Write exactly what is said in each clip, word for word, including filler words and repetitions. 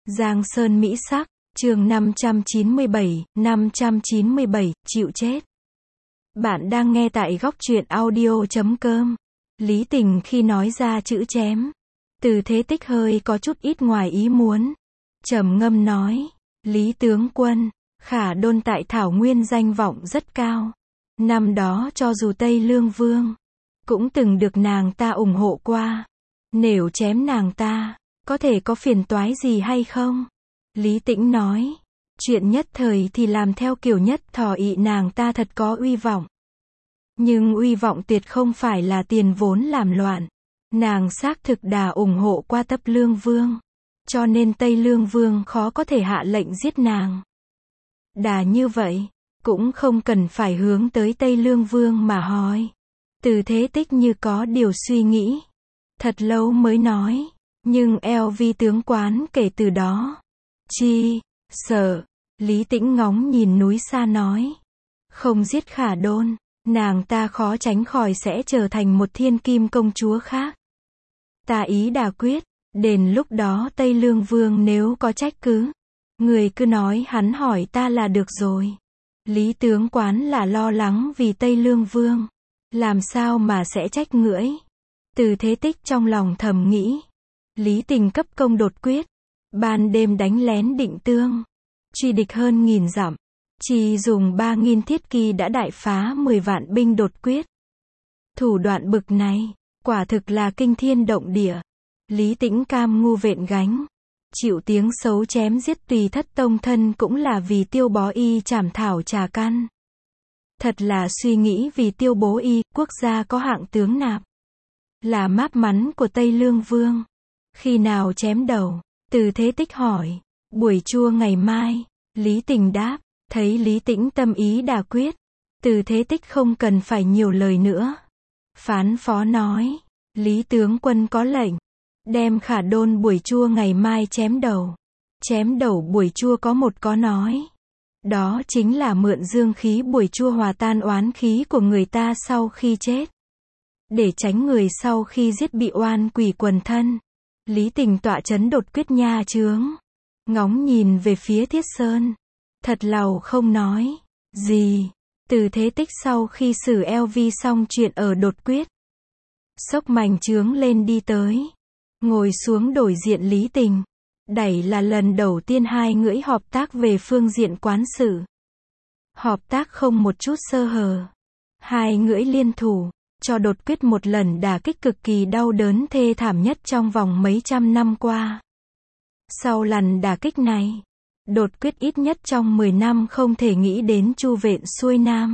Giang Sơn Mỹ Sắc, chương năm trăm chín mươi bảy, năm trăm chín mươi bảy, chịu chết. Bạn đang nghe tại góc truyện audio chấm com. Lý Tình khi nói ra chữ chém, Từ Thế Tích hơi có chút ít ngoài ý muốn. Trầm ngâm nói, Lý tướng quân, Khả Đôn tại Thảo Nguyên danh vọng rất cao. Năm đó cho dù Tây Lương Vương, cũng từng được nàng ta ủng hộ qua. Nếu chém nàng ta, có thể có phiền toái gì hay không? Lý Tĩnh nói, chuyện nhất thời thì làm theo kiểu nhất thọ ị nàng ta thật có uy vọng. Nhưng uy vọng tuyệt không phải là tiền vốn làm loạn. Nàng xác thực đã ủng hộ qua Tấp Lương Vương, cho nên Tây Lương Vương khó có thể hạ lệnh giết nàng. Đã như vậy, cũng không cần phải hướng tới Tây Lương Vương mà hỏi. Từ Thế Tích như có điều suy nghĩ. Thật lâu mới nói, nhưng eo vi tướng quán kể từ đó. Chi, sợ, Lý Tĩnh ngóng nhìn núi xa nói. Không giết Khả Đôn, nàng ta khó tránh khỏi sẽ trở thành một thiên kim công chúa khác. Ta ý đã quyết, đến lúc đó Tây Lương Vương nếu có trách cứ, người cứ nói hắn hỏi ta là được rồi. Lý tướng quán là lo lắng vì Tây Lương Vương, làm sao mà sẽ trách ngưỡi. Từ Thế Tích trong lòng thầm nghĩ. Lý Tình cấp công đột quyết, ban đêm đánh lén Định Tương, truy địch hơn nghìn dặm, chỉ dùng ba nghìn thiết kỳ đã đại phá mười vạn binh đột quyết. Thủ đoạn bực này, quả thực là kinh thiên động địa. Lý Tĩnh cam ngu vện gánh, chịu tiếng xấu chém giết tùy thất tông thân cũng là vì Tiêu Bó Y trảm thảo trà căn. Thật là suy nghĩ vì Tiêu Bố Y, quốc gia có hạng tướng nạp, là máp mắn của Tây Lương Vương. Khi nào chém đầu? Từ Thế Tích hỏi. Buổi trưa ngày mai. Lý Tình đáp. Thấy Lý Tĩnh tâm ý đã quyết, Từ Thế Tích không cần phải nhiều lời nữa. Phán phó nói, Lý tướng quân có lệnh, đem Khả Đôn buổi trưa ngày mai chém đầu. Chém đầu buổi trưa có một có nói, đó chính là mượn dương khí buổi trưa hòa tan oán khí của người ta sau khi chết, để tránh người sau khi giết bị oan quỷ quần thân. Lý Tình tọa chấn đột quyết nha chướng, ngóng nhìn về phía Thiết Sơn, thật lầu không nói gì. Từ Thế Tích sau khi xử eo vi xong chuyện ở đột quyết, xốc mảnh chướng lên đi tới, ngồi xuống đối diện Lý Tình. Đẩy là lần đầu tiên hai ngưỡi hợp tác về phương diện quán sự. Hợp tác không một chút sơ hở. Hai ngưỡi liên thủ, cho đột quyết một lần đả kích cực kỳ đau đớn thê thảm nhất trong vòng mấy trăm năm qua. Sau lần đả kích này, đột quyết ít nhất trong mười năm không thể nghĩ đến chu vện xuôi nam.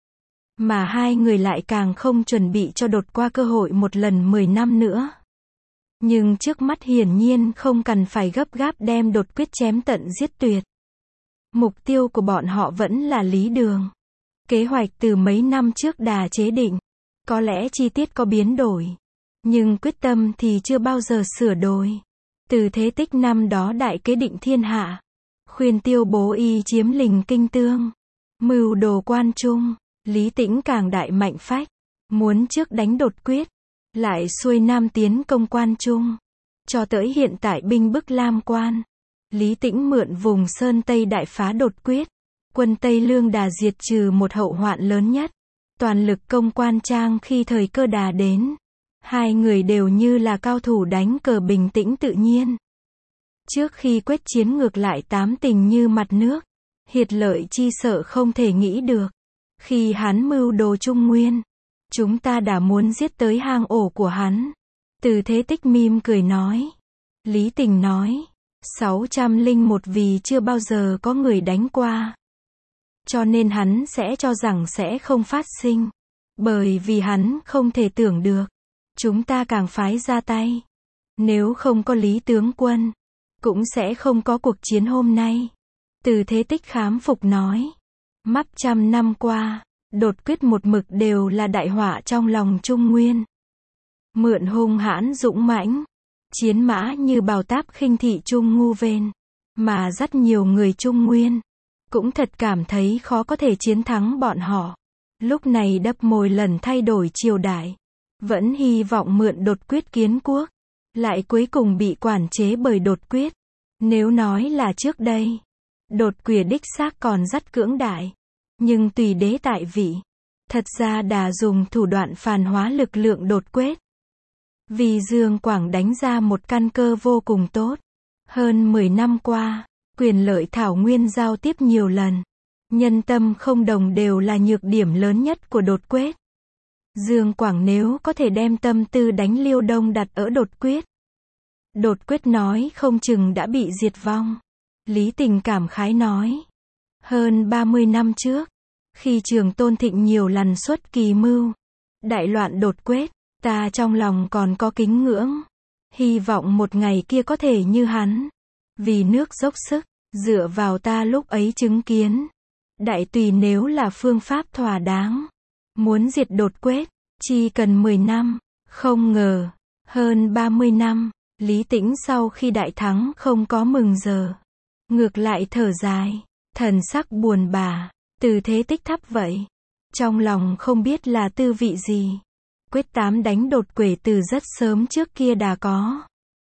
Mà hai người lại càng không chuẩn bị cho đột qua cơ hội một lần mười năm nữa. Nhưng trước mắt hiển nhiên không cần phải gấp gáp đem đột quyết chém tận giết tuyệt. Mục tiêu của bọn họ vẫn là Lý Đường. Kế hoạch từ mấy năm trước đã chế định. Có lẽ chi tiết có biến đổi, nhưng quyết tâm thì chưa bao giờ sửa đổi. Từ Thế Tích năm đó đại kế định thiên hạ, khuyên Tiêu Bố Y chiếm lình Kinh Tương, mưu đồ Quan Trung. Lý Tĩnh càng đại mạnh phách, muốn trước đánh đột quyết, lại xuôi nam tiến công Quan Trung, cho tới hiện tại binh bức Lam Quan. Lý Tĩnh mượn vùng Sơn Tây đại phá đột quyết, quân Tây Lương đà diệt trừ một hậu hoạn lớn nhất. Toàn lực công Quan Trang khi thời cơ đà đến. Hai người đều như là cao thủ đánh cờ bình tĩnh tự nhiên. Trước khi quyết chiến ngược lại tám tình như mặt nước. Hiệt lợi chi sợ không thể nghĩ được. Khi hắn mưu đồ Trung Nguyên, chúng ta đã muốn giết tới hang ổ của hắn. Từ Thế Tích mỉm cười nói. Lý Tình nói, sáu trăm linh một vì chưa bao giờ có người đánh qua. Cho nên hắn sẽ cho rằng sẽ không phát sinh. Bởi vì hắn không thể tưởng được. Chúng ta càng phái ra tay. Nếu không có Lý tướng quân, cũng sẽ không có cuộc chiến hôm nay. Từ Thế Tích khám phục nói. Mắp trăm năm qua, đột quyết một mực đều là đại họa trong lòng Trung Nguyên. Mượn hung hãn dũng mãnh, chiến mã như bào táp khinh thị Trung Ngu Vên, mà rất nhiều người Trung Nguyên cũng thật cảm thấy khó có thể chiến thắng bọn họ. Lúc này đắp mồi lần thay đổi triều đại, vẫn hy vọng mượn đột quyết kiến quốc, lại cuối cùng bị quản chế bởi đột quyết. Nếu nói là trước đây, đột quỷ đích xác còn rất cưỡng đại. Nhưng tùy đế tại vị. Thật ra Đà dùng thủ đoạn phản hóa lực lượng đột quyết. Vì Dương Quảng đánh ra một căn cơ vô cùng tốt. Hơn mười năm qua, quyền lợi thảo nguyên giao tiếp nhiều lần. Nhân tâm không đồng đều là nhược điểm lớn nhất của đột quyết. Dương Quảng nếu có thể đem tâm tư đánh Liêu Đông đặt ở đột quyết. Đột quyết nói không chừng đã bị diệt vong. Lý Tình cảm khái nói. Hơn ba mươi năm trước, khi Trường Tôn Thịnh nhiều lần xuất kỳ mưu, đại loạn đột quyết, ta trong lòng còn có kính ngưỡng. Hy vọng một ngày kia có thể như hắn. Vì nước dốc sức, dựa vào ta lúc ấy chứng kiến. Đại tùy nếu là phương pháp thỏa đáng. Muốn diệt đột quyết, chỉ cần mười năm. Không ngờ, hơn ba mươi năm, Lý Tĩnh sau khi đại thắng không có mừng giờ. Ngược lại thở dài, thần sắc buồn bã, Từ Thế Tích thấp vậy. Trong lòng không biết là tư vị gì. Quyết tám đánh đột quỷ từ rất sớm trước kia đã có.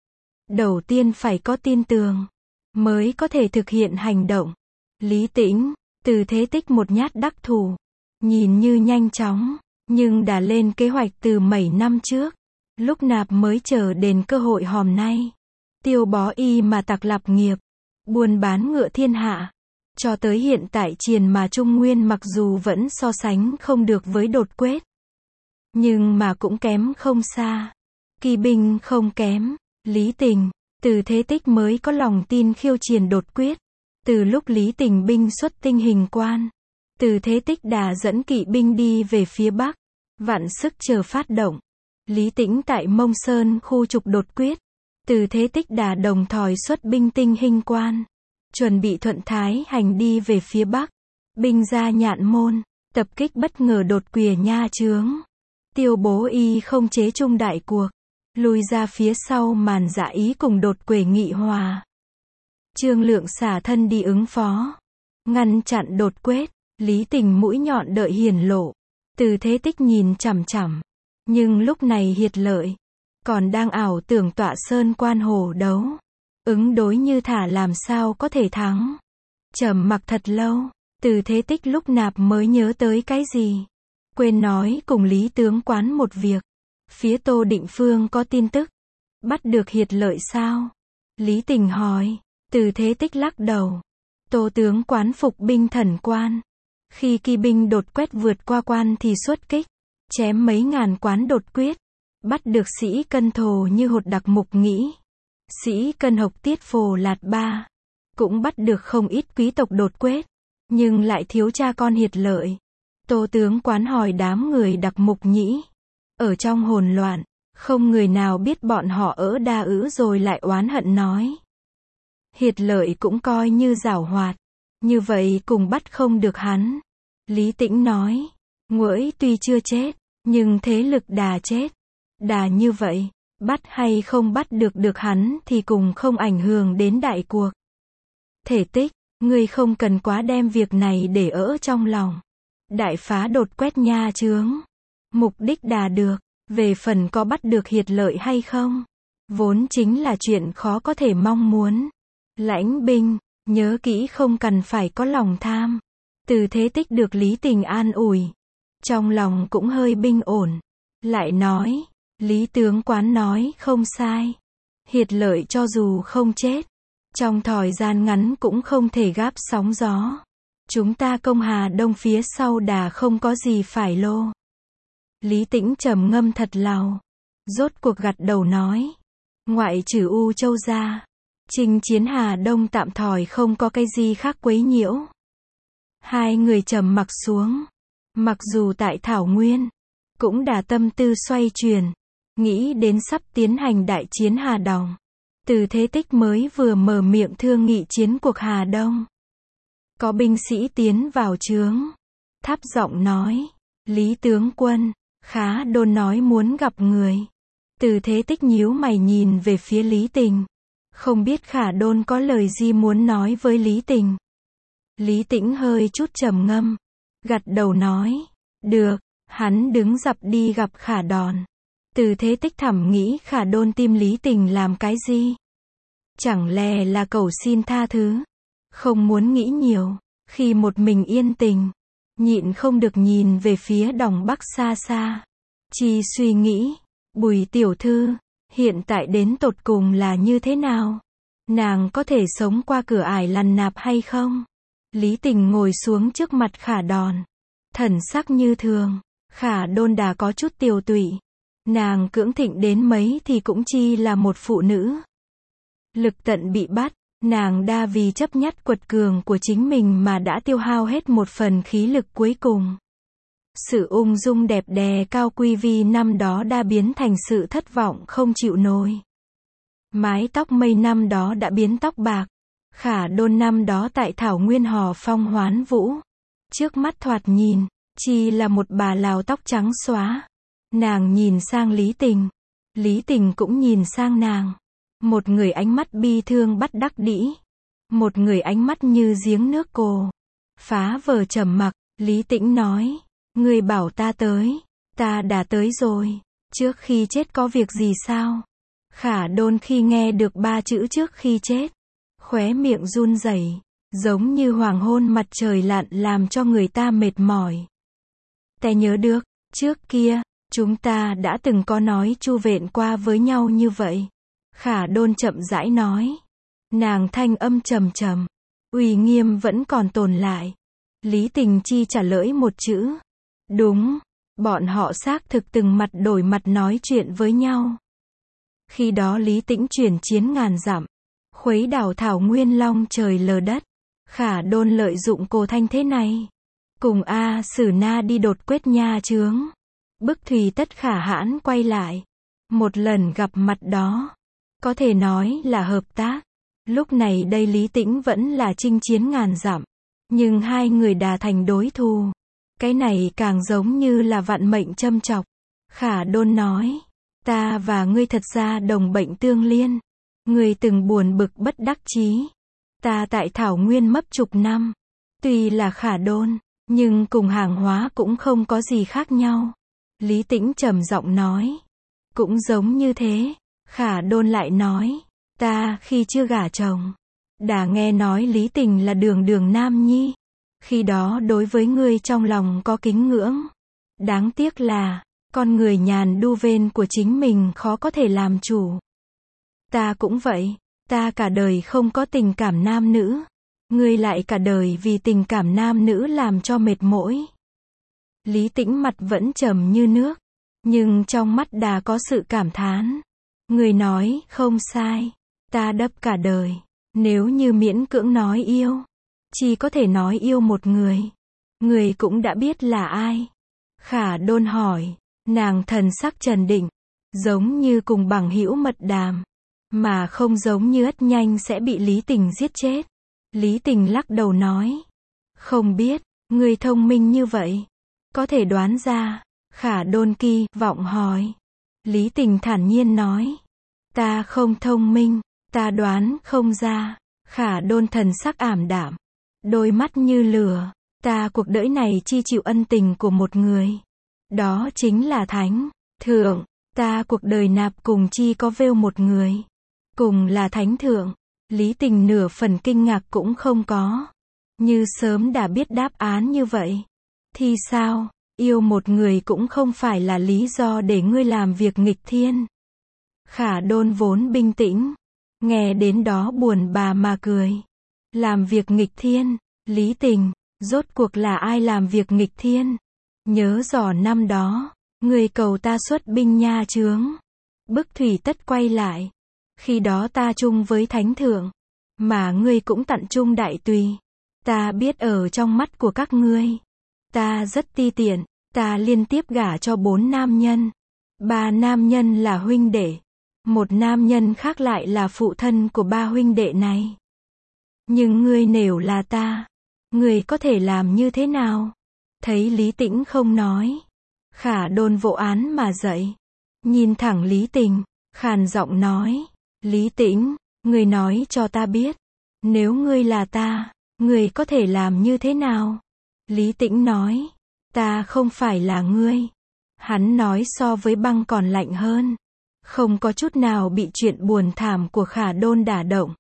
Đầu tiên phải có tin tưởng, mới có thể thực hiện hành động. Lý Tĩnh, Từ Thế Tích một nhát đắc thủ. Nhìn như nhanh chóng, nhưng đã lên kế hoạch từ mấy năm trước. Lúc nạp mới chờ đến cơ hội hôm nay. Tiêu bó y mà tặc lập nghiệp. Buôn bán ngựa thiên hạ. Cho tới hiện tại Triền mà Trung Nguyên mặc dù vẫn so sánh không được với đột quyết. Nhưng mà cũng kém không xa. Kỳ binh không kém. Lý Tình, Từ Thế Tích mới có lòng tin khiêu chiến đột quyết. Từ lúc Lý Tình binh xuất tinh hình quan, Từ Thế Tích đã dẫn kỵ binh đi về phía Bắc. Vạn sức chờ phát động. Lý Tĩnh tại Mông Sơn khu trục đột quyết. Từ Thế Tích đã đồng thời xuất binh tinh hình quan. Chuẩn bị thuận thái hành đi về phía Bắc. Binh ra Nhạn Môn, tập kích bất ngờ đột quỷ nha chướng. Tiêu bố y không chế trung đại cuộc. Lùi ra phía sau màn dạ ý cùng đột quỷ nghị hòa. Trương Lượng xả thân đi ứng phó. Ngăn chặn đột quyết. Lý Tình mũi nhọn đợi hiển lộ. Từ Thế Tích nhìn chằm chằm. Nhưng lúc này Hiệt Lợi còn đang ảo tưởng tọa sơn quan hổ đấu. Ứng đối như thả làm sao có thể thắng. Trầm mặc thật lâu. Từ Thế Tích lúc nạp mới nhớ tới cái gì. Quên nói cùng Lý tướng quán một việc. Phía Tô Định Phương có tin tức. Bắt được Hiệt Lợi sao? Lý Tình hỏi. Từ Thế Tích lắc đầu. Tô tướng quán phục binh thần quan. Khi kỳ binh đột quét vượt qua quan thì xuất kích. Chém mấy ngàn quán đột quyết. Bắt được sĩ cân thồ như hột đặc mục nghĩ. Sĩ cân hộc tiết phồ lạt ba. Cũng bắt được không ít quý tộc đột quyết. Nhưng lại thiếu cha con Hiệt Lợi. Tô tướng quán hỏi đám người đặc mục nhĩ. Ở trong hồn loạn, không người nào biết bọn họ ở đa ữ rồi lại oán hận nói. Hiệt Lợi cũng coi như giảo hoạt. Như vậy cùng bắt không được hắn. Lý Tĩnh nói. Nguỗi tuy chưa chết, nhưng thế lực đà chết. Đà như vậy, bắt hay không bắt được được hắn thì cùng không ảnh hưởng đến đại cuộc. Thể Tích, ngươi không cần quá đem việc này để ở trong lòng. Đại phá đột quét nha chướng. Mục đích đà được, về phần có bắt được Hiệt Lợi hay không. Vốn chính là chuyện khó có thể mong muốn. Lãnh binh, nhớ kỹ không cần phải có lòng tham. Từ Thế Tích được Lý Tình an ủi. Trong lòng cũng hơi bình ổn. Lại nói, Lý tướng quán nói không sai. Hiệt Lợi cho dù không chết, trong thời gian ngắn cũng không thể gáp sóng gió. Chúng ta công Hà Đông phía sau đà không có gì phải lô. Lý Tĩnh trầm ngâm thật lâu. Rốt cuộc gật đầu nói. Ngoại trừ U Châu ra, chinh chiến Hà Đông tạm thời không có cái gì khác quấy nhiễu. Hai người trầm mặc xuống. Mặc dù tại Thảo Nguyên, cũng đã tâm tư xoay chuyển. Nghĩ đến sắp tiến hành đại chiến Hà Đông. Từ Thế Tích mới vừa mở miệng thương nghị chiến cuộc Hà Đông. Có binh sĩ tiến vào trướng. Thấp giọng nói. Lý tướng quân, Khá Đôn nói muốn gặp người. Từ Thế Tích nhíu mày nhìn về phía Lý Tình. Không biết Khả Đôn có lời gì muốn nói với Lý Tình. Lý Tĩnh hơi chút trầm ngâm. Gật đầu nói. Được, hắn đứng dập đi gặp Khả Đòn. Từ Thế Tích thầm nghĩ Khả Đôn tìm Lý Tình làm cái gì. Chẳng lẽ là cầu xin tha thứ? Không muốn nghĩ nhiều, khi một mình yên tình, nhịn không được nhìn về phía Đòng Bắc xa xa. Chi suy nghĩ, Bùi tiểu thư, hiện tại đến tột cùng là như thế nào? Nàng có thể sống qua cửa ải lằn nạp hay không? Lý Tình ngồi xuống trước mặt Khả Đòn. Thần sắc như thường, Khả Đôn đã có chút tiều tụy. Nàng cưỡng thịnh đến mấy thì cũng chi là một phụ nữ. Lực tận bị bắt, nàng đa vì chấp nhất quật cường của chính mình mà đã tiêu hao hết một phần khí lực cuối cùng. Sự ung dung đẹp đẽ cao quý vi năm đó đã biến thành sự thất vọng không chịu nổi. Mái tóc mây năm đó đã biến tóc bạc. Khả Đôn năm đó tại Thảo Nguyên hò phong hoán vũ. Trước mắt thoạt nhìn, chi là một bà lào tóc trắng xóa. Nàng nhìn sang Lý Tình. Lý Tình cũng nhìn sang nàng. Một người ánh mắt bi thương bắt đắc dĩ. Một người ánh mắt như giếng nước cồ. Phá vờ trầm mặc, Lý Tĩnh nói. Ngươi bảo ta tới. Ta đã tới rồi. Trước khi chết có việc gì sao? Khả Đôn khi nghe được ba chữ trước khi chết, khóe miệng run rẩy, giống như hoàng hôn mặt trời lặn làm cho người ta mệt mỏi. Ta nhớ được, trước kia, chúng ta đã từng có nói chu vện qua với nhau như vậy. Khả Đôn chậm rãi nói. Nàng thanh âm trầm trầm, uy nghiêm vẫn còn tồn lại. Lý Tình Chi trả lời một chữ. Đúng, bọn họ xác thực từng mặt đổi mặt nói chuyện với nhau. Khi đó Lý Tĩnh chuyển chiến ngàn dặm, khuấy đảo Thảo Nguyên long trời lở đất. Khả Đôn lợi dụng cô thanh thế này, cùng A Sử Na đi đột quyết nha chướng. Bức Thùy Tất Khả hãn quay lại. Một lần gặp mặt đó, có thể nói là hợp tác. Lúc này đây Lý Tĩnh vẫn là chinh chiến ngàn dặm, nhưng hai người đã thành đối thù. Cái này càng giống như là vạn mệnh châm chọc. Khả Đôn nói. Ta và ngươi thật ra đồng bệnh tương liên. Ngươi từng buồn bực bất đắc chí. Ta tại Thảo Nguyên mấp chục năm. Tuy là Khả Đôn, nhưng cùng hàng hóa cũng không có gì khác nhau. Lý Tĩnh trầm giọng nói. Cũng giống như thế. Khả Đôn lại nói. Ta khi chưa gả chồng, đã nghe nói Lý Tình là đường đường nam nhi. Khi đó đối với ngươi trong lòng có kính ngưỡng. Đáng tiếc là, con người nhàn đu vên của chính mình khó có thể làm chủ. Ta cũng vậy, ta cả đời không có tình cảm nam nữ. Ngươi lại cả đời vì tình cảm nam nữ làm cho mệt mỏi. Lý Tĩnh mặt vẫn trầm như nước, nhưng trong mắt đã có sự cảm thán. Ngươi nói không sai, ta đắp cả đời. Nếu như miễn cưỡng nói yêu, chỉ có thể nói yêu một người. Người cũng đã biết là ai. Khả Đôn hỏi. Nàng thần sắc trần định, giống như cùng bằng hữu mật đàm, mà không giống như ất nhanh sẽ bị Lý Tình giết chết. Lý Tình lắc đầu nói. Không biết, người thông minh như vậy, có thể đoán ra. Khả Đôn kỳ vọng hỏi. Lý Tình thản nhiên nói. Ta không thông minh, ta đoán không ra. Khả Đôn thần sắc ảm đạm, đôi mắt như lửa. Ta cuộc đời này chi chịu ân tình của một người. Đó chính là Thánh Thượng. Ta cuộc đời nạp cùng chi có vêu một người. Cùng là Thánh Thượng. Lý Tình nửa phần kinh ngạc cũng không có. Như sớm đã biết đáp án như vậy. Thì sao, yêu một người cũng không phải là lý do để ngươi làm việc nghịch thiên. Khả Đôn vốn bình tĩnh, nghe đến đó buồn bà mà cười. Làm việc nghịch thiên, Lý Tình, rốt cuộc là ai làm việc nghịch thiên? Nhớ rõ năm đó, người cầu ta xuất binh nha chướng. Bức Thùy Tất quay lại. Khi đó ta chung với Thánh Thượng, mà ngươi cũng tận chung Đại Tùy. Ta biết ở trong mắt của các ngươi, ta rất ti tiện. Ta liên tiếp gả cho bốn nam nhân. Ba nam nhân là huynh đệ. Một nam nhân khác lại là phụ thân của ba huynh đệ này. Nhưng ngươi nếu là ta, ngươi có thể làm như thế nào? Thấy Lý Tĩnh không nói, Khả Đôn vỗ án mà dậy, nhìn thẳng Lý Tình, khàn giọng nói. Lý Tĩnh, ngươi nói cho ta biết, nếu ngươi là ta, ngươi có thể làm như thế nào? Lý Tĩnh nói. Ta không phải là ngươi. Hắn nói so với băng còn lạnh hơn. không có chút nào bị chuyện buồn thảm của Khả Đôn đả động.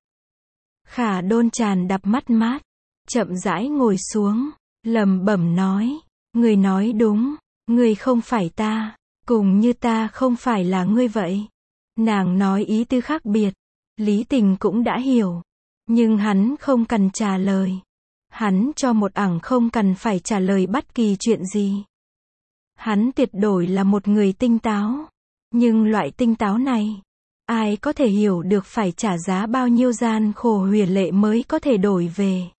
Khả Đôn tràn đập mắt mát, chậm rãi ngồi xuống, lẩm bẩm nói, người nói đúng, người không phải ta, cùng như ta không phải là ngươi vậy. Nàng nói ý tứ khác biệt, Lý Tình cũng đã hiểu, nhưng hắn không cần trả lời. Hắn cho một ẳng không cần phải trả lời bất kỳ chuyện gì. Hắn tuyệt đối là một người tinh táo, nhưng loại tinh táo này, ai có thể hiểu được phải trả giá bao nhiêu gian khổ huyền lệ mới có thể đổi về.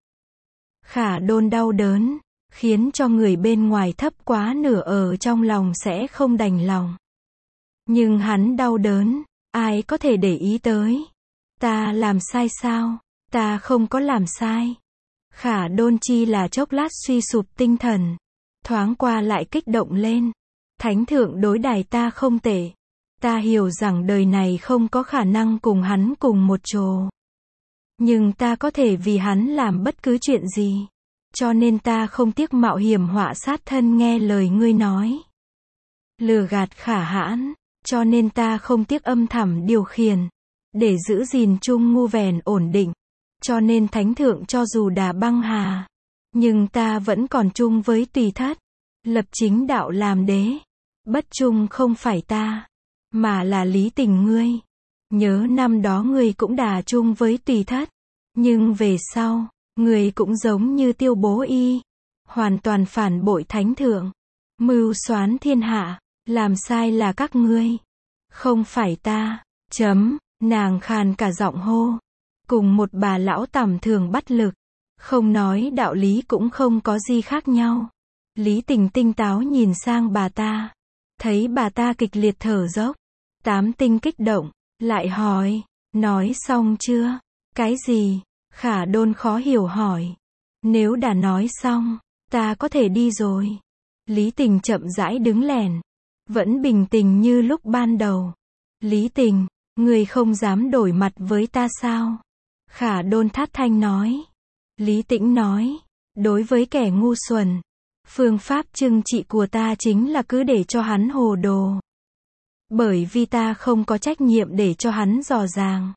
Khả Đôn đau đớn, khiến cho người bên ngoài thấp quá nửa ở trong lòng sẽ không đành lòng. Nhưng hắn đau đớn, ai có thể để ý tới. Ta làm sai sao? Ta không có làm sai. Khả Đôn chi là chốc lát suy sụp tinh thần, thoáng qua lại kích động lên. Thánh thượng đối đãi ta không tệ. Ta hiểu rằng đời này không có khả năng cùng hắn cùng một chỗ. Nhưng ta có thể vì hắn làm bất cứ chuyện gì. Cho nên ta không tiếc mạo hiểm họa sát thân nghe lời ngươi nói. Lừa gạt Khả Hãn, cho nên ta không tiếc âm thầm điều khiển, để giữ gìn chung ngu vèn ổn định. Cho nên thánh thượng cho dù đà băng hà, nhưng ta vẫn còn chung với tùy thất, lập chính đạo làm đế. Bất chung không phải ta, mà là Lý Tình ngươi. Nhớ năm đó ngươi cũng đà chung với tùy thất, nhưng về sau, ngươi cũng giống như Tiêu Bố Y, hoàn toàn phản bội thánh thượng, mưu soán thiên hạ, làm sai là các ngươi, không phải ta. Chấm, nàng khàn cả giọng hô, cùng một bà lão tầm thường bắt lực, không nói đạo lý cũng không có gì khác nhau. Lý Tình tinh táo nhìn sang bà ta, thấy bà ta kịch liệt thở dốc, tám tinh kích động, lại hỏi, nói xong chưa? Cái gì? Khả Đôn khó hiểu hỏi. Nếu đã nói xong, ta có thể đi rồi. Lý Tình chậm rãi đứng lẻn, vẫn bình tĩnh như lúc ban đầu. Lý Tình, người không dám đổi mặt với ta sao? Khả Đôn thát thanh nói. Lý Tĩnh nói, đối với kẻ ngu xuẩn, phương pháp trừng trị của ta chính là cứ để cho hắn hồ đồ. Bởi vì ta không có trách nhiệm để cho hắn dò dàng.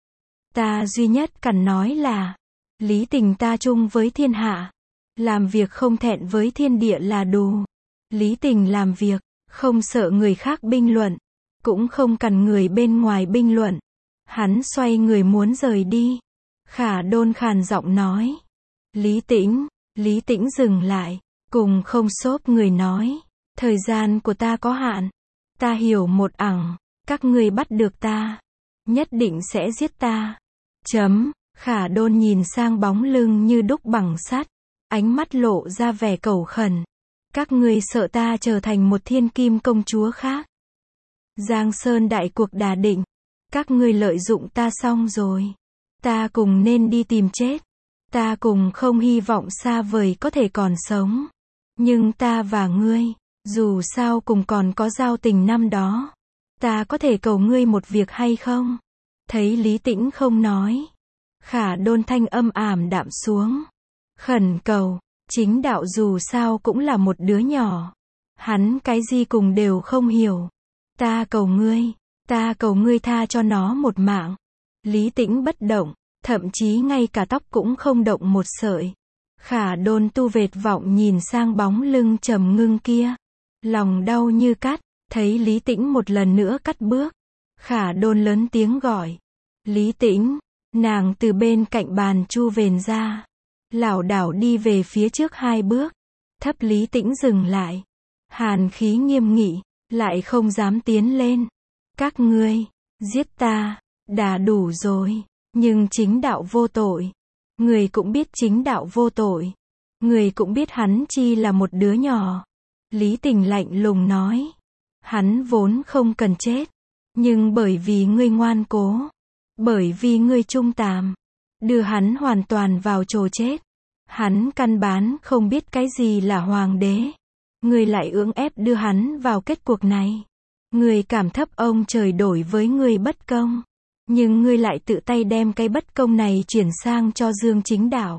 Ta duy nhất cần nói là, Lý Tình ta chung với thiên hạ, làm việc không thẹn với thiên địa là đủ. Lý Tình làm việc, không sợ người khác bình luận, cũng không cần người bên ngoài bình luận. Hắn xoay người muốn rời đi. Khả Đôn khàn giọng nói. Lý Tĩnh, Lý Tĩnh dừng lại, cùng không xốp người nói. Thời gian của ta có hạn. Ta hiểu một ẳng, các ngươi bắt được ta, nhất định sẽ giết ta. Chấm, Khả Đôn nhìn sang bóng lưng như đúc bằng sắt, ánh mắt lộ ra vẻ cầu khẩn. Các ngươi sợ ta trở thành một thiên kim công chúa khác. Giang Sơn đại cuộc đã định, các ngươi lợi dụng ta xong rồi. Ta cùng nên đi tìm chết. Ta cùng không hy vọng xa vời có thể còn sống. Nhưng ta và ngươi, dù sao cùng còn có giao tình năm đó. Ta có thể cầu ngươi một việc hay không? Thấy Lý Tĩnh không nói, Khả Đôn thanh âm ảm đạm xuống. Khẩn cầu, chính đạo dù sao cũng là một đứa nhỏ. Hắn cái gì cùng đều không hiểu. Ta cầu ngươi, ta cầu ngươi tha cho nó một mạng. Lý Tĩnh bất động, thậm chí ngay cả tóc cũng không động một sợi. Khả Đôn tu vệt vọng nhìn sang bóng lưng trầm ngưng kia. Lòng đau như cắt, thấy Lý Tĩnh một lần nữa cắt bước. Khả Đôn lớn tiếng gọi. Lý Tĩnh, nàng từ bên cạnh bàn chu vền ra. Lảo đảo đi về phía trước hai bước. Thấp Lý Tĩnh dừng lại. Hàn khí nghiêm nghị, lại không dám tiến lên. Các ngươi, giết ta, đã đủ rồi. Nhưng chính đạo vô tội. Người cũng biết chính đạo vô tội. Người cũng biết hắn chi là một đứa nhỏ. Lý Tình lạnh lùng nói. Hắn vốn không cần chết. Nhưng bởi vì ngươi ngoan cố. Bởi vì ngươi trung tàm. Đưa hắn hoàn toàn vào chỗ chết. Hắn căn bản không biết cái gì là hoàng đế. Ngươi lại cưỡng ép đưa hắn vào kết cuộc này. Ngươi cảm thấp ông trời đổi với ngươi bất công. Nhưng ngươi lại tự tay đem cái bất công này chuyển sang cho Dương Chính Đạo.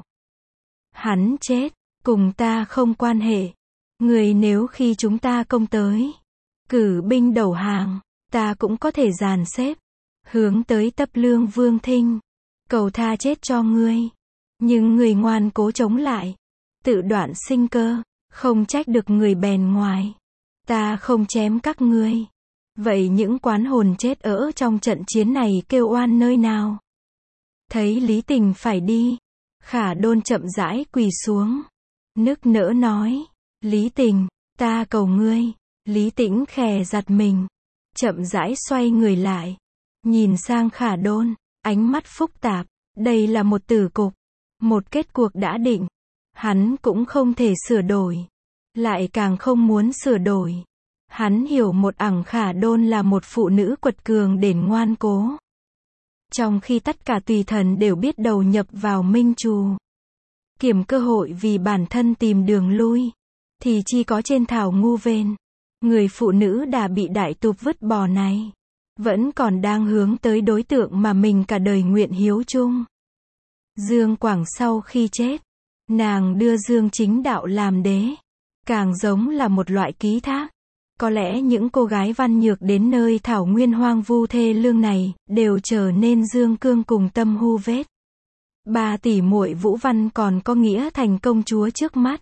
Hắn chết, cùng ta không quan hệ. Ngươi nếu khi chúng ta công tới, cử binh đầu hàng, ta cũng có thể dàn xếp, hướng tới Tấp Lương Vương Thinh, cầu tha chết cho ngươi. Nhưng người ngoan cố chống lại, tự đoạn sinh cơ, không trách được người bèn ngoài. Ta không chém các ngươi. Vậy những quán hồn chết ở trong trận chiến này kêu oan nơi nào? Thấy Lý Tình phải đi, Khả Đôn chậm rãi quỳ xuống, nức nở nói, Lý Tình, ta cầu ngươi. Lý Tĩnh khè giật mình, chậm rãi xoay người lại, nhìn sang Khả Đôn, ánh mắt phức tạp, đây là một tử cục, một kết cuộc đã định, hắn cũng không thể sửa đổi, lại càng không muốn sửa đổi. Hắn hiểu một ẳng Khả Đôn là một phụ nữ quật cường đền ngoan cố. Trong khi tất cả tùy thần đều biết đầu nhập vào Minh Trù, kiểm cơ hội vì bản thân tìm đường lui, thì chỉ có trên thảo ngu vên, người phụ nữ đã bị đại tục vứt bỏ này, vẫn còn đang hướng tới đối tượng mà mình cả đời nguyện hiếu chung. Dương Quảng sau khi chết, nàng đưa Dương Chính Đạo làm đế, càng giống là một loại ký thác. Có lẽ những cô gái văn nhược đến nơi thảo nguyên hoang vu thê lương này, đều trở nên dương cương cùng tâm hu vết. Ba tỷ muội Vũ Văn còn có nghĩa thành công chúa trước mắt.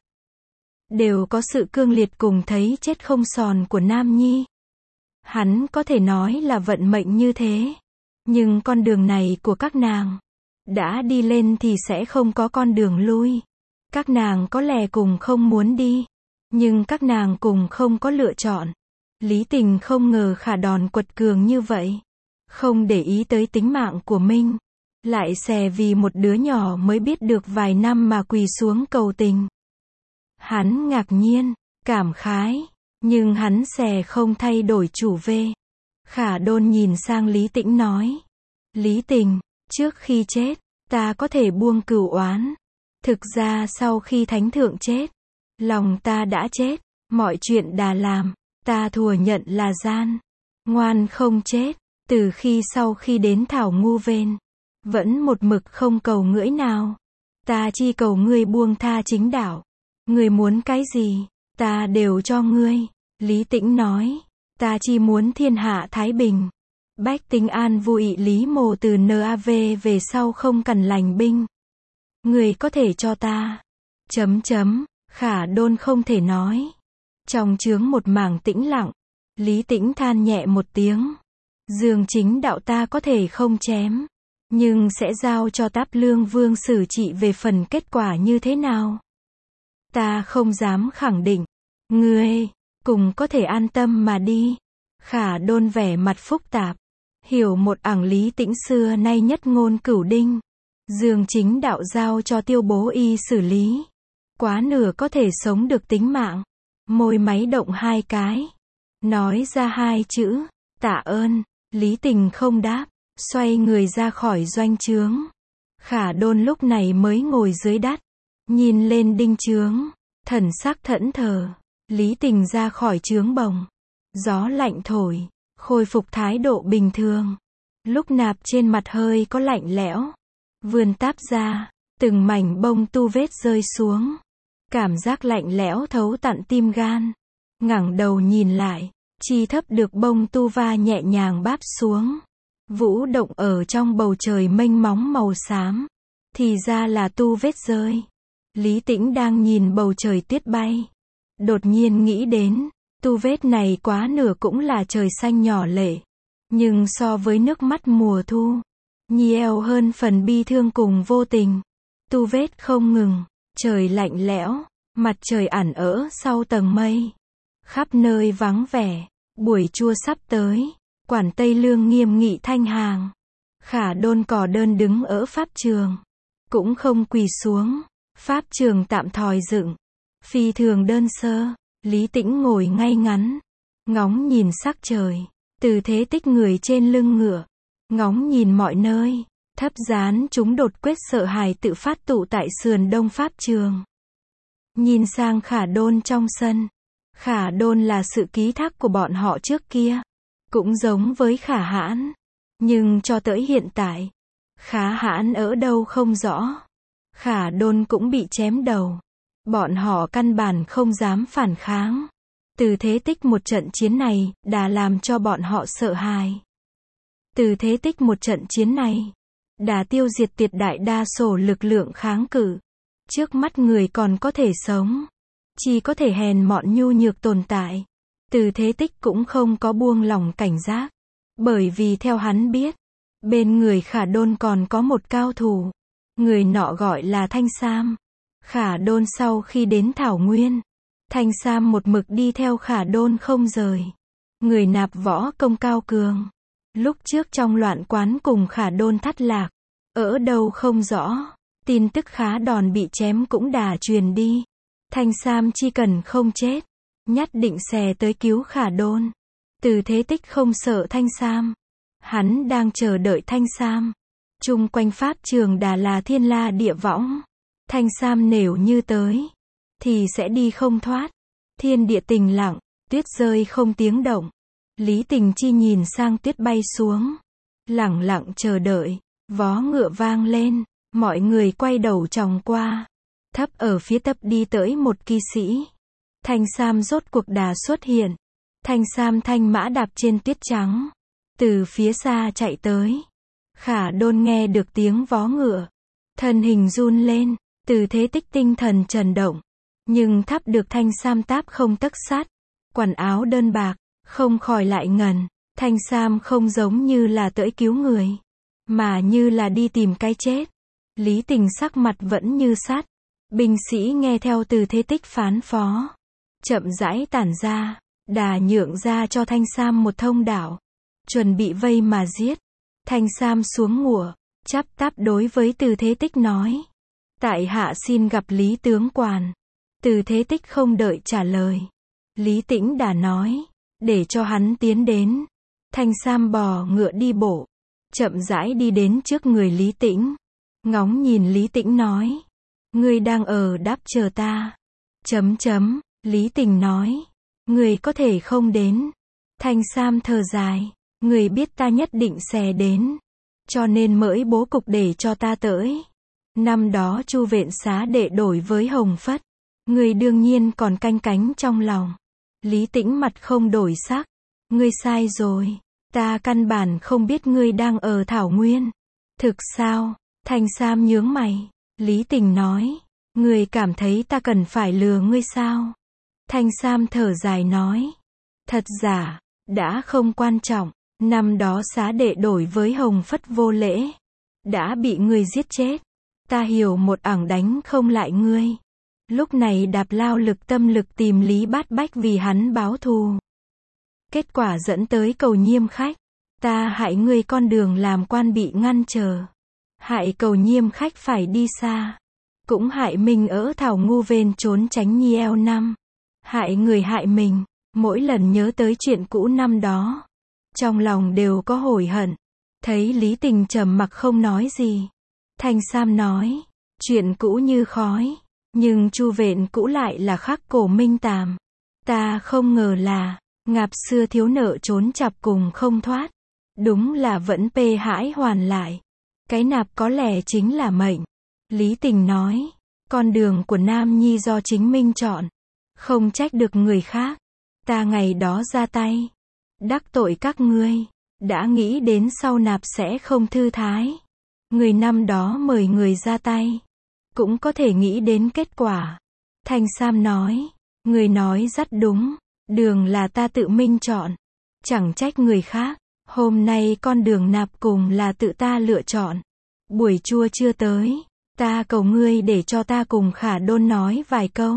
Đều có sự cương liệt cùng thấy chết không sòn của Nam Nhi. Hắn có thể nói là vận mệnh như thế. Nhưng con đường này của các nàng, đã đi lên thì sẽ không có con đường lui. Các nàng có lẽ cùng không muốn đi. Nhưng các nàng cùng không có lựa chọn. Lý Tình không ngờ Khả Đòn quật cường như vậy. Không để ý tới tính mạng của mình. Lại xè vì một đứa nhỏ mới biết được vài năm mà quỳ xuống cầu tình. Hắn ngạc nhiên, cảm khái. Nhưng hắn xè không thay đổi chủ về. Khả Đôn nhìn sang Lý Tĩnh nói. Lý Tình, trước khi chết, ta có thể buông cửu oán. Thực ra sau khi Thánh Thượng chết, lòng ta đã chết, mọi chuyện đã làm, ta thừa nhận là gian, ngoan không chết, từ khi sau khi đến thảo ngu vên, vẫn một mực không cầu ngưỡi nào, ta chỉ cầu ngươi buông tha chính đạo, ngươi muốn cái gì, ta đều cho ngươi. Lý Tĩnh nói, ta chỉ muốn thiên hạ thái bình, bách tính an vui. Lý Mộ từ en a vê về sau không cần lành binh, ngươi có thể cho ta, chấm chấm. Khả Đôn không thể nói. Trong chướng một mảng tĩnh lặng, Lý Tĩnh than nhẹ một tiếng. Dương Chính Đạo ta có thể không chém, nhưng sẽ giao cho Táp Lương Vương xử trị về phần kết quả như thế nào. Ta không dám khẳng định. Ngươi, cùng có thể an tâm mà đi. Khả Đôn vẻ mặt phức tạp. Hiểu một ẳng Lý Tĩnh xưa nay nhất ngôn cửu đinh. Dương Chính Đạo giao cho Tiêu Bố Y xử lý. Quá nửa có thể sống được tính mạng. Môi máy động hai cái. Nói ra hai chữ, tạ ơn. Lý Tình không đáp. Xoay người ra khỏi doanh trướng. Khả Đôn lúc này mới ngồi dưới đất. Nhìn lên đinh trướng. Thần sắc thẫn thờ. Lý Tình ra khỏi trướng bồng. Gió lạnh thổi. Khôi phục thái độ bình thường. Lúc nạp trên mặt hơi có lạnh lẽo. Vươn táp ra. Từng mảnh bông tu vết rơi xuống. Cảm giác lạnh lẽo thấu tận tim gan. Ngẩng đầu nhìn lại. Chi thấp được bông tu va nhẹ nhàng báp xuống. Vũ động ở trong bầu trời mênh móng màu xám. Thì ra là tu vết rơi. Lý Tĩnh đang nhìn bầu trời tuyết bay. Đột nhiên nghĩ đến. Tu vết này quá nửa cũng là trời xanh nhỏ lệ. Nhưng so với nước mắt mùa thu. Nhiều hơn phần bi thương cùng vô tình. Tu vết không ngừng. Trời lạnh lẽo. Mặt trời ẩn ở sau tầng mây. Khắp nơi vắng vẻ. Buổi trưa sắp tới. Quản Tây Lương nghiêm nghị thanh hàng. Khả Đôn cỏ đơn đứng ở pháp trường. Cũng không quỳ xuống. Pháp trường tạm thòi dựng. Phi thường đơn sơ. Lý Tĩnh ngồi ngay ngắn. Ngóng nhìn sắc trời. Từ thế tích người trên lưng ngựa. Ngóng nhìn mọi nơi. Thấp dán chúng đột quyết sợ hãi tự phát tụ tại sườn đông pháp trường. Nhìn sang Khả Đôn trong sân. Khả Đôn là sự ký thác của bọn họ trước kia. Cũng giống với Khả Hãn. Nhưng cho tới hiện tại. Khả Hãn ở đâu không rõ. Khả Đôn cũng bị chém đầu. Bọn họ căn bản không dám phản kháng. Từ thế tích một trận chiến này, đã làm cho bọn họ sợ hãi. Từ thế tích một trận chiến này, đã tiêu diệt tuyệt đại đa số lực lượng kháng cự. Trước mắt người còn có thể sống, chỉ có thể hèn mọn nhu nhược tồn tại. Từ thế tích cũng không có buông lỏng cảnh giác. Bởi vì theo hắn biết, bên người Khả Đôn còn có một cao thủ. Người nọ gọi là Thanh Sam. Khả Đôn sau khi đến Thảo Nguyên, Thanh Sam một mực đi theo Khả Đôn không rời. Người nạp võ công cao cường. Lúc trước trong loạn quán cùng Khả Đôn thất lạc, ở đâu không rõ, tin tức Khá Đòn bị chém cũng đã truyền đi. Thanh Sam chỉ cần không chết, nhất định sẽ tới cứu Khả Đôn. Từ thế tích không sợ Thanh Sam. Hắn đang chờ đợi Thanh Sam. Chung quanh pháp trường đã là thiên la địa võng. Thanh Sam nếu như tới, thì sẽ đi không thoát. Thiên địa tĩnh lặng, tuyết rơi không tiếng động. Lý Tình Chi nhìn sang tuyết bay xuống, lẳng lặng chờ đợi. Vó ngựa vang lên, mọi người quay đầu tròng qua. Thấp ở phía tấp đi tới một kỵ sĩ. Thanh Sam rốt cuộc đã xuất hiện. Thanh Sam thanh mã đạp trên tuyết trắng, từ phía xa chạy tới. Khả Đôn nghe được tiếng vó ngựa, thân hình run lên. Từ thế tích tinh thần chấn động, nhưng thắp được Thanh Sam táp không tấc sắt, quần áo đơn bạc, không khỏi lại ngần. Thanh Sam không giống như là tới cứu người, mà như là đi tìm cái chết. Lý Tình sắc mặt vẫn như sắt. Binh sĩ nghe theo từ thế tích phán phó, chậm rãi tản ra, đà nhượng ra cho Thanh Sam một thông đạo, chuẩn bị vây mà giết. Thanh Sam xuống ngựa, chắp táp đối với từ thế tích nói: tại hạ xin gặp Lý tướng quản. Từ thế tích không đợi trả lời, Lý Tĩnh đã nói, để cho hắn tiến đến. Thanh Sam bò ngựa đi bộ, chậm rãi đi đến trước người Lý Tĩnh, ngóng nhìn Lý Tĩnh nói: ngươi đang ở đáp chờ ta. Chấm chấm, Lý Tình nói: ngươi có thể không đến. Thanh Sam thở dài: ngươi biết ta nhất định sẽ đến, cho nên mới bố cục để cho ta tới. Năm đó Chu Vện Xá đệ đổi với Hồng Phất, ngươi đương nhiên còn canh cánh trong lòng. Lý Tĩnh mặt không đổi sắc: ngươi sai rồi, ta căn bản không biết ngươi đang ở Thảo Nguyên. Thực sao? Thanh Sam nhướng mày. Lý Tình nói: ngươi cảm thấy ta cần phải lừa ngươi sao? Thanh Sam thở dài nói: thật giả, đã không quan trọng. Năm đó Xá đệ đổi với Hồng Phất vô lễ, đã bị ngươi giết chết. Ta hiểu một ảng đánh không lại ngươi. Lúc này đạp lao lực tâm lực tìm Lý Bát Bách vì hắn báo thù. Kết quả dẫn tới Cầu Nhiêm khách. Ta hại ngươi con đường làm quan bị ngăn trở. Hại Cầu Nhiêm khách phải đi xa. Cũng hại mình ở Thảo Ngu Vên trốn tránh nhi eo năm. Hại người hại mình. Mỗi lần nhớ tới chuyện cũ năm đó, trong lòng đều có hối hận. Thấy Lý Tình trầm mặc không nói gì, Thanh Sam nói: chuyện cũ như khói, nhưng Chu Vện cũ lại là khắc cổ minh tàm. Ta không ngờ là ngạp xưa thiếu nợ trốn chặp cùng không thoát, đúng là vẫn pê hãi hoàn lại. Cái nạp có lẽ chính là mệnh. Lý Tình nói: con đường của Nam Nhi do chính mình chọn, không trách được người khác. Ta ngày đó ra tay, đắc tội các ngươi, đã nghĩ đến sau nạp sẽ không thư thái. Người năm đó mời người ra tay, cũng có thể nghĩ đến kết quả. Thanh Sam nói: người nói rất đúng, đường là ta tự mình chọn, chẳng trách người khác. Hôm nay con đường nạp cùng là tự ta lựa chọn. Buổi trưa chưa tới, ta cầu ngươi để cho ta cùng Khả Đôn nói vài câu.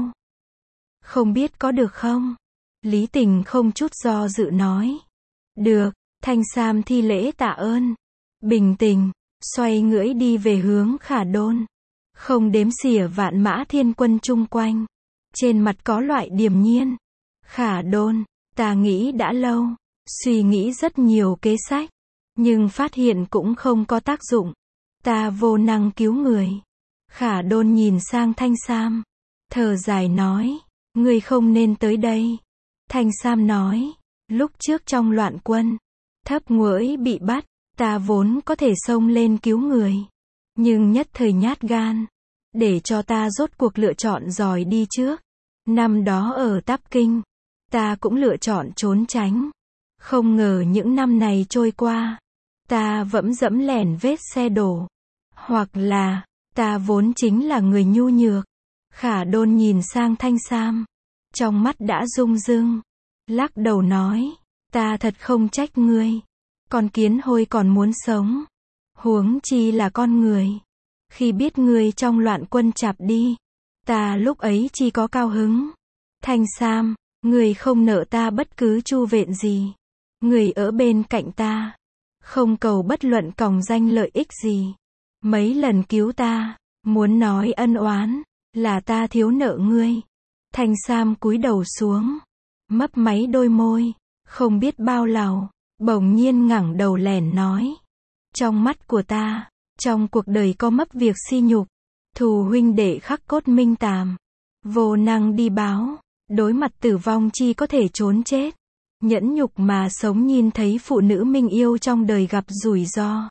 Không biết có được không? Lý Tình không chút do dự nói: được. Thanh Sam thi lễ tạ ơn, bình tĩnh, xoay ngưỡi đi về hướng Khả Đôn. Không đếm xỉa vạn mã thiên quân chung quanh, trên mặt có loại điềm nhiên. Khả Đôn, ta nghĩ đã lâu, suy nghĩ rất nhiều kế sách, nhưng phát hiện cũng không có tác dụng. Ta vô năng cứu người. Khả Đôn nhìn sang Thanh Sam, thở dài nói: ngươi không nên tới đây. Thanh Sam nói: lúc trước trong loạn quân, Thấp Nguỡi bị bắt, ta vốn có thể xông lên cứu người, nhưng nhất thời nhát gan, để cho ta rốt cuộc lựa chọn giỏi đi trước. Năm đó ở Táp Kinh, ta cũng lựa chọn trốn tránh. Không ngờ những năm này trôi qua, ta vẫn dẫm lẻn vết xe đổ. Hoặc là, ta vốn chính là người nhu nhược. Khả Đôn nhìn sang Thanh Sam, trong mắt đã rung rưng, lắc đầu nói, ta thật không trách ngươi. Con kiến hôi còn muốn sống, huống chi là con người. Khi biết ngươi trong loạn quân chạp đi, ta lúc ấy chi có cao hứng. Thanh Sam, ngươi không nợ ta bất cứ chu vện gì. Ngươi ở bên cạnh ta, không cầu bất luận còng danh lợi ích gì. Mấy lần cứu ta, muốn nói ân oán, là ta thiếu nợ ngươi. Thanh Sam cúi đầu xuống, mấp máy đôi môi, không biết bao lâu, bỗng nhiên ngẩng đầu lẻn nói. Trong mắt của ta, trong cuộc đời có mấp việc si nhục, thù huynh đệ khắc cốt minh tàm, vô năng đi báo, đối mặt tử vong chi có thể trốn chết. Nhẫn nhục mà sống nhìn thấy phụ nữ mình yêu trong đời gặp rủi ro,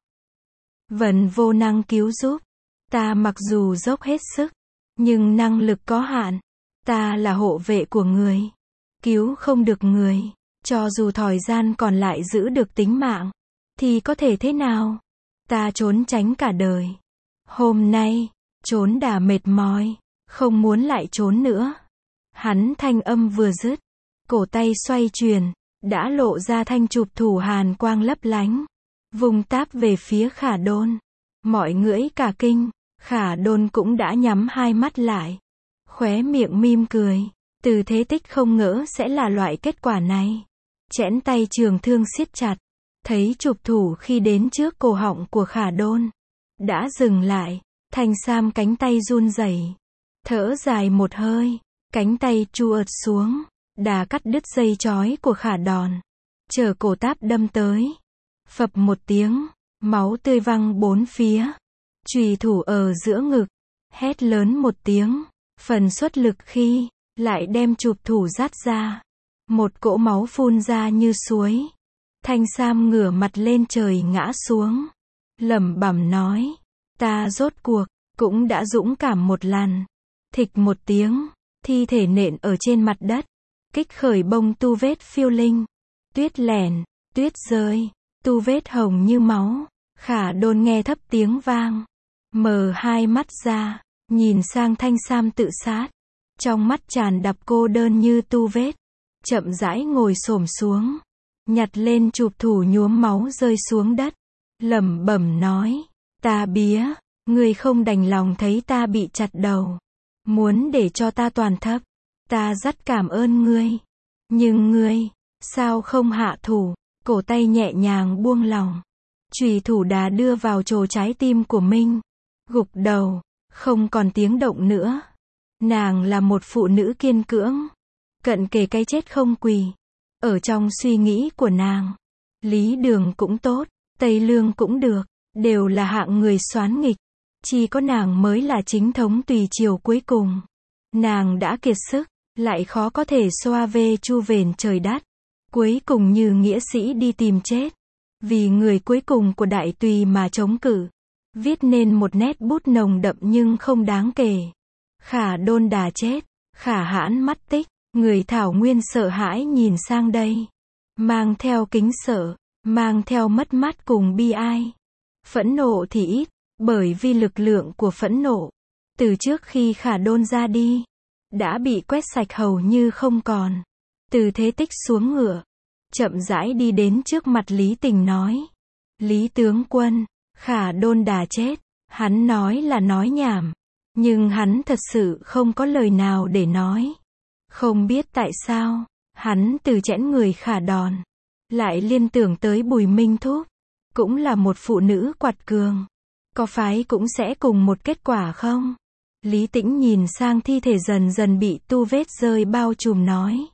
vẫn vô năng cứu giúp. Ta mặc dù dốc hết sức, nhưng năng lực có hạn. Ta là hộ vệ của người, cứu không được người, cho dù thời gian còn lại giữ được tính mạng, thì có thể thế nào? Ta trốn tránh cả đời. Hôm nay, trốn đã mệt mỏi, không muốn lại trốn nữa. Hắn thanh âm vừa dứt, cổ tay xoay chuyển, đã lộ ra thanh chụp thủ hàn quang lấp lánh, vùng táp về phía Khả Đôn. Mọi ngưỡi cả kinh, Khả Đôn cũng đã nhắm hai mắt lại, khóe miệng mỉm cười. Từ Thế Tích không ngỡ sẽ là loại kết quả này. Chẽn tay trường thương siết chặt, thấy chụp thủ khi đến trước cổ họng của Khả Đôn, đã dừng lại. Thanh Sam cánh tay run rẩy, thở dài một hơi, cánh tay chu ợt xuống, đà cắt đứt dây chói của Khả Đòn, chờ cổ táp đâm tới. Phập một tiếng, máu tươi văng bốn phía, chùy thủ ở giữa ngực, hét lớn một tiếng, phần xuất lực khi lại đem chụp thủ dắt ra, một cỗ máu phun ra như suối. Thanh Sam ngửa mặt lên trời ngã xuống, lẩm bẩm nói, ta rốt cuộc cũng đã dũng cảm một lần. Thịch một tiếng, thi thể nện ở trên mặt đất, kích khởi bông tu vết phiêu linh, tuyết lẻn, tuyết rơi, tu vết hồng như máu. Khả Đôn nghe thấp tiếng vang, mở hai mắt ra, nhìn sang Thanh Sam tự sát, trong mắt tràn đập cô đơn như tu vết, chậm rãi ngồi xổm xuống, nhặt lên chụp thủ nhuốm máu rơi xuống đất, lẩm bẩm nói, ta bía, ngươi không đành lòng thấy ta bị chặt đầu, muốn để cho ta toàn thấp, ta rất cảm ơn ngươi, nhưng ngươi, sao không hạ thủ? Cổ tay nhẹ nhàng buông lỏng, chùy thủ đá đưa vào chỗ trái tim của Minh, gục đầu, không còn tiếng động nữa. Nàng là một phụ nữ kiên cưỡng, cận kề cái chết không quỳ. Ở trong suy nghĩ của nàng, Lý Đường cũng tốt, Tây Lương cũng được, đều là hạng người soán nghịch, chỉ có nàng mới là chính thống tùy chiều cuối cùng. Nàng đã kiệt sức, lại khó có thể xoa về chu vền trời đất, cuối cùng như nghĩa sĩ đi tìm chết, vì người cuối cùng của đại tùy mà chống cự, viết nên một nét bút nồng đậm nhưng không đáng kể. Khả Đôn đã chết, Khả Hãn mắt tích, người thảo nguyên sợ hãi nhìn sang đây, mang theo kính sợ, mang theo mất mát cùng bi ai. Phẫn nộ thì ít, bởi vì lực lượng của phẫn nộ, từ trước khi Khả Đôn ra đi, đã bị quét sạch hầu như không còn. Từ Thế Tích xuống ngựa, chậm rãi đi đến trước mặt Lý Tình nói, Lý tướng quân, Khả Đôn đã chết. Hắn nói là nói nhảm, nhưng hắn thật sự không có lời nào để nói. Không biết tại sao, hắn từ chẽn người Khả Đòn, lại liên tưởng tới Bùi Minh Thúc, cũng là một phụ nữ quật cường. Có phải cũng sẽ cùng một kết quả không? Lý Tĩnh nhìn sang thi thể dần dần bị tu vết rơi bao trùm nói,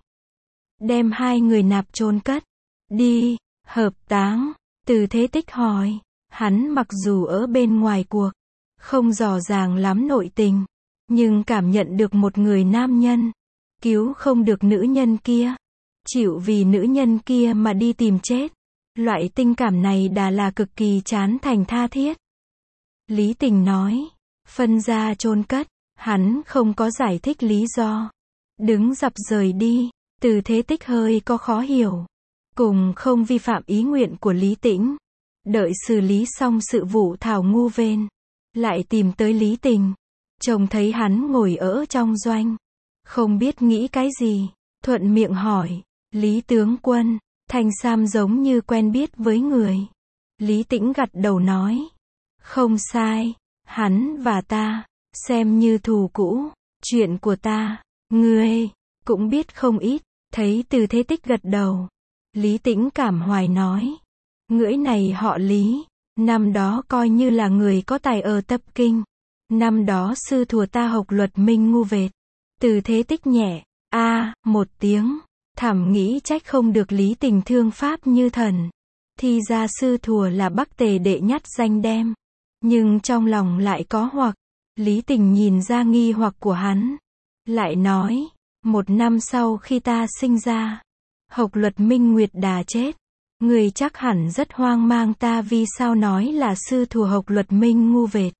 đem hai người nạp chôn cất đi, hợp táng. Từ Thế Tích hỏi, hắn mặc dù ở bên ngoài cuộc, không rõ ràng lắm nội tình, nhưng cảm nhận được một người nam nhân, cứu không được nữ nhân kia, chịu vì nữ nhân kia mà đi tìm chết. Loại tình cảm này đã là cực kỳ chán thành tha thiết. Lý Tình nói, phân ra chôn cất, hắn không có giải thích lý do, đứng dập rời đi. Từ Thế Tích hơi có khó hiểu. Cùng không vi phạm ý nguyện của Lý Tĩnh. Đợi xử lý xong sự vụ thảo ngu vên. Lại tìm tới Lý Tình. Trông thấy hắn ngồi ở trong doanh. Không biết nghĩ cái gì. Thuận miệng hỏi. Lý tướng quân. Thanh Sam giống như quen biết với người. Lý Tĩnh gật đầu nói. Không sai. Hắn và ta. Xem như thù cũ. Chuyện của ta. Ngươi. Cũng biết không ít. Thấy Từ Thế Tích gật đầu. Lý Tĩnh cảm hoài nói. Ngưỡi này họ Lý. Năm đó coi như là người có tài ở Tập Kinh. Năm đó sư thùa ta học luật minh ngu vệt. Từ Thế Tích nhẹ. A một tiếng. Thầm nghĩ trách không được Lý Tình thương pháp như thần. Thì ra sư thùa là Bắc Tề đệ nhất danh đem. Nhưng trong lòng lại có hoặc. Lý Tình nhìn ra nghi hoặc của hắn. Lại nói. Một năm sau khi ta sinh ra. Học luật minh nguyệt đà chết. Người chắc hẳn rất hoang mang ta vì sao nói là sư thùa học luật minh ngu vệt.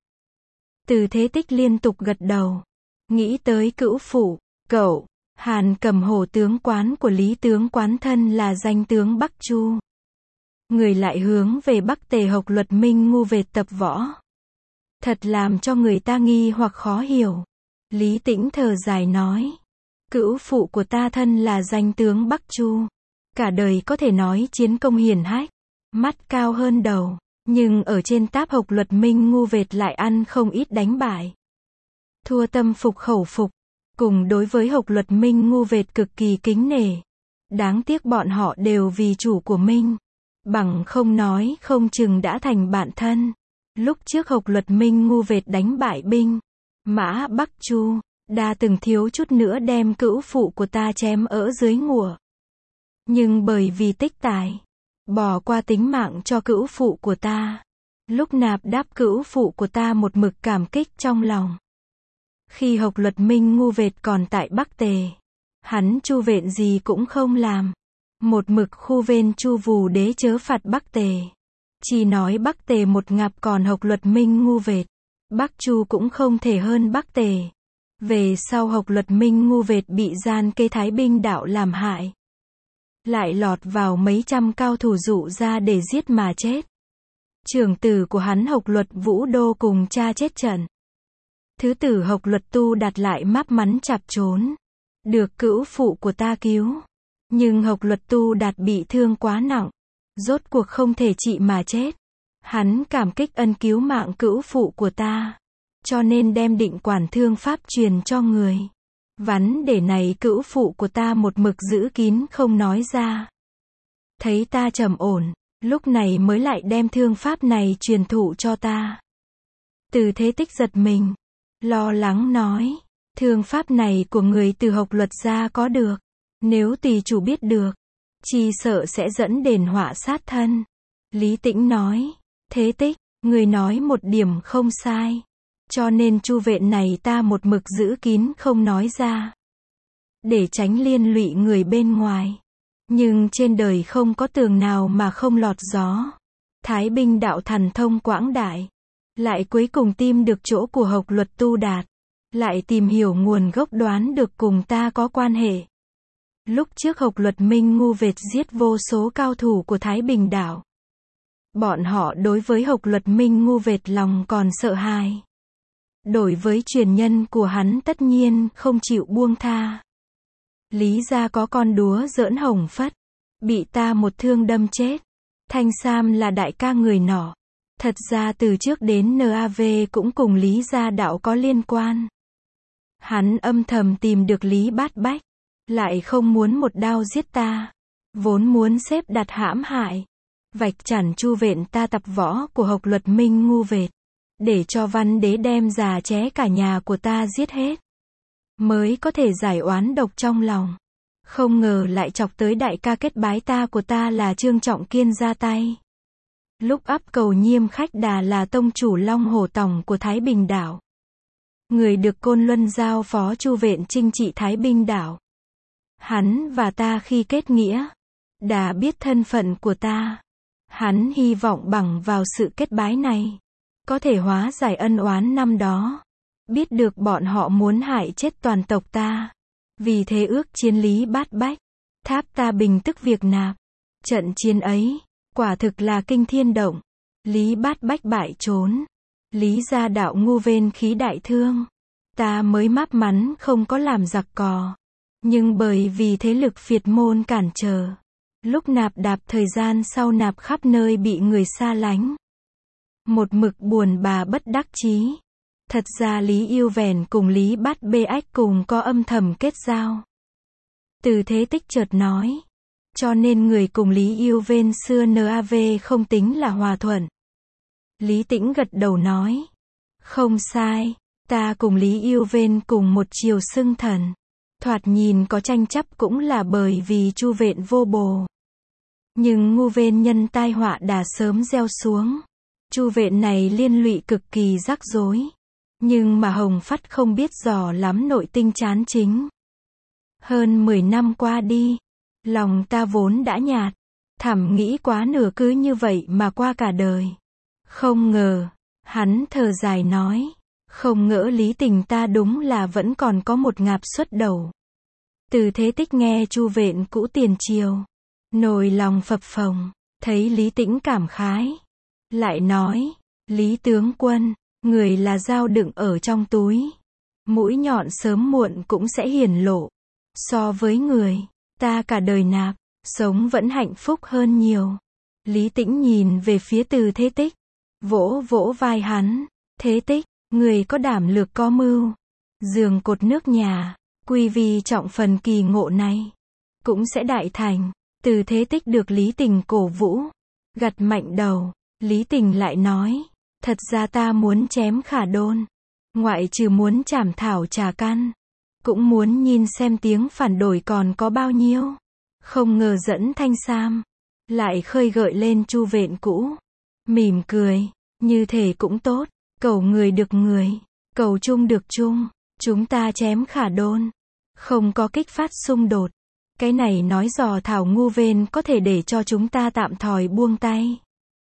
Từ Thế Tích liên tục gật đầu. Nghĩ tới cữu phụ, cậu, Hàn Cầm Hổ tướng quán của Lý tướng quán thân là danh tướng Bắc Chu. Người lại hướng về Bắc Tề học luật minh ngu vệt tập võ. Thật làm cho người ta nghi hoặc khó hiểu. Lý Tĩnh thở dài nói. Cữu phụ của ta thân là danh tướng Bắc Chu. Cả đời có thể nói chiến công hiển hách. Mắt cao hơn đầu. Nhưng ở trên táp học luật minh ngu vệt lại ăn không ít đánh bại. Thua tâm phục khẩu phục. Cùng đối với học luật minh ngu vệt cực kỳ kính nể. Đáng tiếc bọn họ đều vì chủ của Minh. Bằng không nói không chừng đã thành bạn thân. Lúc trước học luật minh ngu vệt đánh bại binh. Mã Bắc Chu. Đa từng thiếu chút nữa đem cữu phụ của ta chém ở dưới ngụa. Nhưng bởi vì tích tài. Bỏ qua tính mạng cho cữu phụ của ta. Lúc nạp đáp cữu phụ của ta một mực cảm kích trong lòng. Khi học luật minh ngu vệt còn tại Bắc Tề. Hắn chu vện gì cũng không làm. Một mực khu vên chu vù đế chớ phạt Bắc Tề. Chỉ nói Bắc Tề một ngạp còn học luật minh ngu vệt. Bắc Chu cũng không thể hơn Bắc Tề. Về sau học luật minh ngu vệt bị gian kê Thái binh đạo làm hại. Lại lọt vào mấy trăm cao thủ dụ ra để giết mà chết. Trưởng tử của hắn học luật Vũ Đô cùng cha chết trận. Thứ tử học luật Tu Đạt lại máp mắn chạp trốn. Được cữu phụ của ta cứu. Nhưng học luật Tu Đạt bị thương quá nặng. Rốt cuộc không thể trị mà chết. Hắn cảm kích ân cứu mạng cữu phụ của ta. Cho nên đem định quản thương pháp truyền cho người. Vấn đề này cữu phụ của ta một mực giữ kín không nói ra. Thấy ta trầm ổn, lúc này mới lại đem thương pháp này truyền thụ cho ta. Từ Thế Tích giật mình, lo lắng nói, thương pháp này của người từ học luật ra có được. Nếu tùy chủ biết được, chỉ sợ sẽ dẫn đến họa sát thân. Lý Tĩnh nói, Thế Tích, người nói một điểm không sai. Cho nên chu vện này ta một mực giữ kín không nói ra. Để tránh liên lụy người bên ngoài. Nhưng trên đời không có tường nào mà không lọt gió. Thái binh đạo thần thông quảng đại. Lại cuối cùng tìm được chỗ của học luật Tu Đạt. Lại tìm hiểu nguồn gốc đoán được cùng ta có quan hệ. Lúc trước học luật minh ngu vệt giết vô số cao thủ của Thái Bình đảo. Bọn họ đối với học luật minh ngu vệt lòng còn sợ hãi. Đổi với truyền nhân của hắn tất nhiên không chịu buông tha. Lý gia có con đúa giỡn hồng phất. Bị ta một thương đâm chết. Thanh Sam là đại ca người nọ. Thật ra từ trước đến Nav cũng cùng Lý gia đạo có liên quan. Hắn âm thầm tìm được Lý Bát Bách. Lại không muốn một đao giết ta. Vốn muốn xếp đặt hãm hại. Vạch trần chu vện ta tập võ của học luật minh ngu vệt. Để cho văn đế đem già ché cả nhà của ta giết hết. Mới có thể giải oán độc trong lòng. Không ngờ lại chọc tới đại ca kết bái ta của ta là Trương Trọng Kiên ra tay. Lúc ắp cầu Nhiêm Khách Đà là tông chủ Long Hổ Tòng của Thái Bình đảo. Người được Côn Luân giao phó chu vện chinh trị Thái Bình đảo. Hắn và ta khi kết nghĩa. Đã biết thân phận của ta. Hắn hy vọng bằng vào sự kết bái này. Có thể hóa giải ân oán năm đó. Biết được bọn họ muốn hại chết toàn tộc ta. Vì thế ước chiến Lý Bát Bách. Tháp Ta Bình tức việc nạp. Trận chiến ấy, quả thực là kinh thiên động. Lý Bát Bách bại trốn. Lý gia đạo ngu vên khí đại thương. Ta mới máp mắn không có làm giặc cò. Nhưng bởi vì thế lực phiệt môn cản trở. Lúc nạp đạp thời gian sau nạp khắp nơi bị người xa lánh. Một mực buồn bà bất đắc chí. Thật ra Lý Yêu Vẻn cùng Lý Bát Bê Ách cùng có âm thầm kết giao. Từ Thế Tích chợt nói. Cho nên người cùng Lý Yêu Vên xưa nav không tính là hòa thuận. Lý Tĩnh gật đầu nói. Không sai, ta cùng Lý Yêu Vên cùng một chiều xưng thần. Thoạt nhìn có tranh chấp cũng là bởi vì Chu Vện vô bồ. Nhưng ngu vên nhân tai họa đã sớm gieo xuống. Chu Vện này liên lụy cực kỳ rắc rối. Nhưng mà Hồng Phắt không biết dò lắm nội tinh chán chính. Hơn mười năm qua đi, lòng ta vốn đã nhạt. Thầm nghĩ quá nửa cứ như vậy mà qua cả đời. Không ngờ, hắn thở dài nói. Không ngỡ Lý Tình ta đúng là vẫn còn có một ngạp xuất đầu. Từ Thế Tích nghe Chu Vện cũ tiền triều. Nổi lòng phập phồng, thấy Lý Tĩnh cảm khái. Lại nói, Lý tướng quân, người là dao đựng ở trong túi. Mũi nhọn sớm muộn cũng sẽ hiển lộ. So với người, ta cả đời nạp, sống vẫn hạnh phúc hơn nhiều. Lý Tĩnh nhìn về phía Từ Thế Tích. Vỗ vỗ vai hắn. Thế Tích, người có đảm lược có mưu. Giường cột nước nhà, quy vi trọng phần kỳ ngộ này. Cũng sẽ đại thành. Từ Thế Tích được Lý Tình cổ vũ. Gật mạnh đầu. Lý Tình lại nói. Thật ra ta muốn chém Khả Đôn. Ngoại trừ muốn trảm thảo trà căn. Cũng muốn nhìn xem tiếng phản đổi còn có bao nhiêu. Không ngờ dẫn Thanh Sam. Lại khơi gợi lên Chu Vện cũ. Mỉm cười. Như thể cũng tốt. Cầu người được người. Cầu chung được chung. Chúng ta chém Khả Đôn. Không có kích phát xung đột. Cái này nói dò thảo ngu vên có thể để cho chúng ta tạm thời buông tay.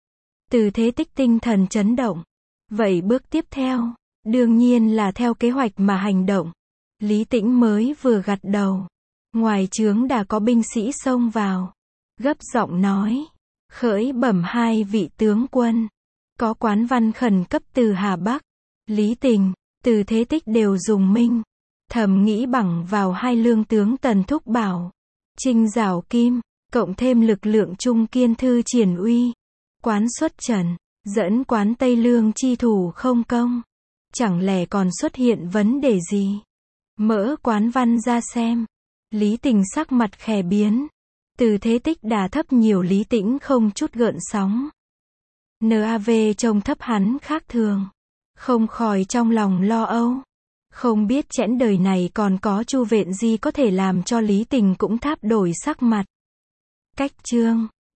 Từ Thế Tích tinh thần chấn động. Vậy bước tiếp theo, đương nhiên là theo kế hoạch mà hành động. Lý Tĩnh mới vừa gật đầu. Ngoài trướng đã có binh sĩ xông vào. Gấp giọng nói. Khởi bẩm hai vị tướng quân. Có quán văn khẩn cấp từ Hà Bắc. Lý Tình, Từ Thế Tích đều dùng minh. Thầm nghĩ bằng vào hai lương tướng Tần Thúc Bảo. Trinh Giảo Kim, cộng thêm lực lượng Trung Kiên Thư triển uy. Quán xuất trần, dẫn quán Tây Lương chi thủ không công. Chẳng lẽ còn xuất hiện vấn đề gì? Mỡ quán văn ra xem. Lý Tình sắc mặt khẽ biến. Từ Thế Tích đà thấp nhiều Lý Tĩnh không chút gợn sóng. Nav trông thấp hắn khác thường. Không khỏi trong lòng lo âu. Không biết chẽn đời này còn có Chu Vện gì có thể làm cho Lý Tình cũng tháp đổi sắc mặt. Cách chương